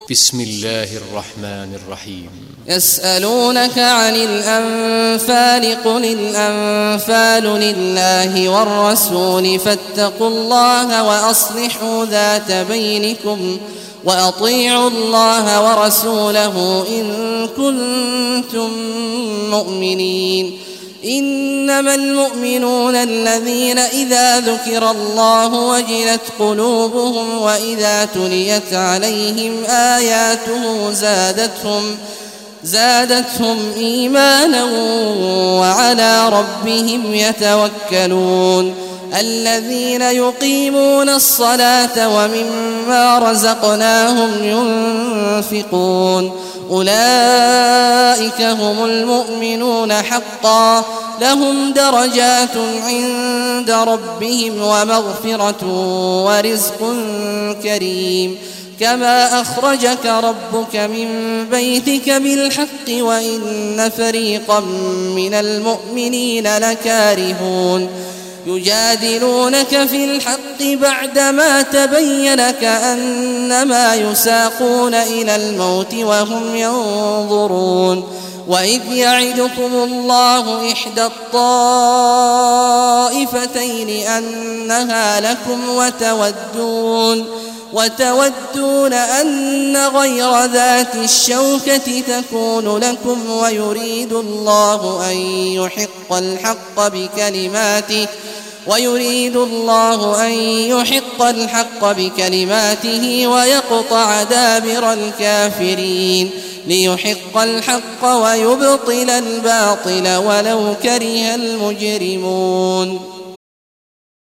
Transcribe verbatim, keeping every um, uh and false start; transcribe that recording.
بسم الله الرحمن الرحيم. يسألونك عن الأنفال قل الأنفال لله والرسول فاتقوا الله وأصلحوا ذات بينكم وأطيعوا الله ورسوله إن كنتم مؤمنين. إنما المؤمنون الذين إذا ذكر الله وجلت قلوبهم وإذا تليت عليهم آياته زادتهم زادتهم إيمانا وعلى ربهم يتوكلون. الذين يقيمون الصلاة ومما رزقناهم ينفقون أولئك هم المؤمنون حقا لهم درجات عند ربهم ومغفرة ورزق كريم. كما أخرجك ربك من بيتك بالحق وإن فريقا من المؤمنين لكارهون يجادلونك في الحق بعدما تبين كأنما يساقون إلى الموت وهم ينظرون. وإذ يعدكم الله إحدى الطائفتين أنها لكم وتودون وتودون أن غير ذات الشوكة تكون لكم ويريد الله أن يحق الحق بكلماته ويريد الله أن يحق الحق بكلماته ويقطع دابر الكافرين ليحق الحق ويبطل الباطل ولو كره المجرمون.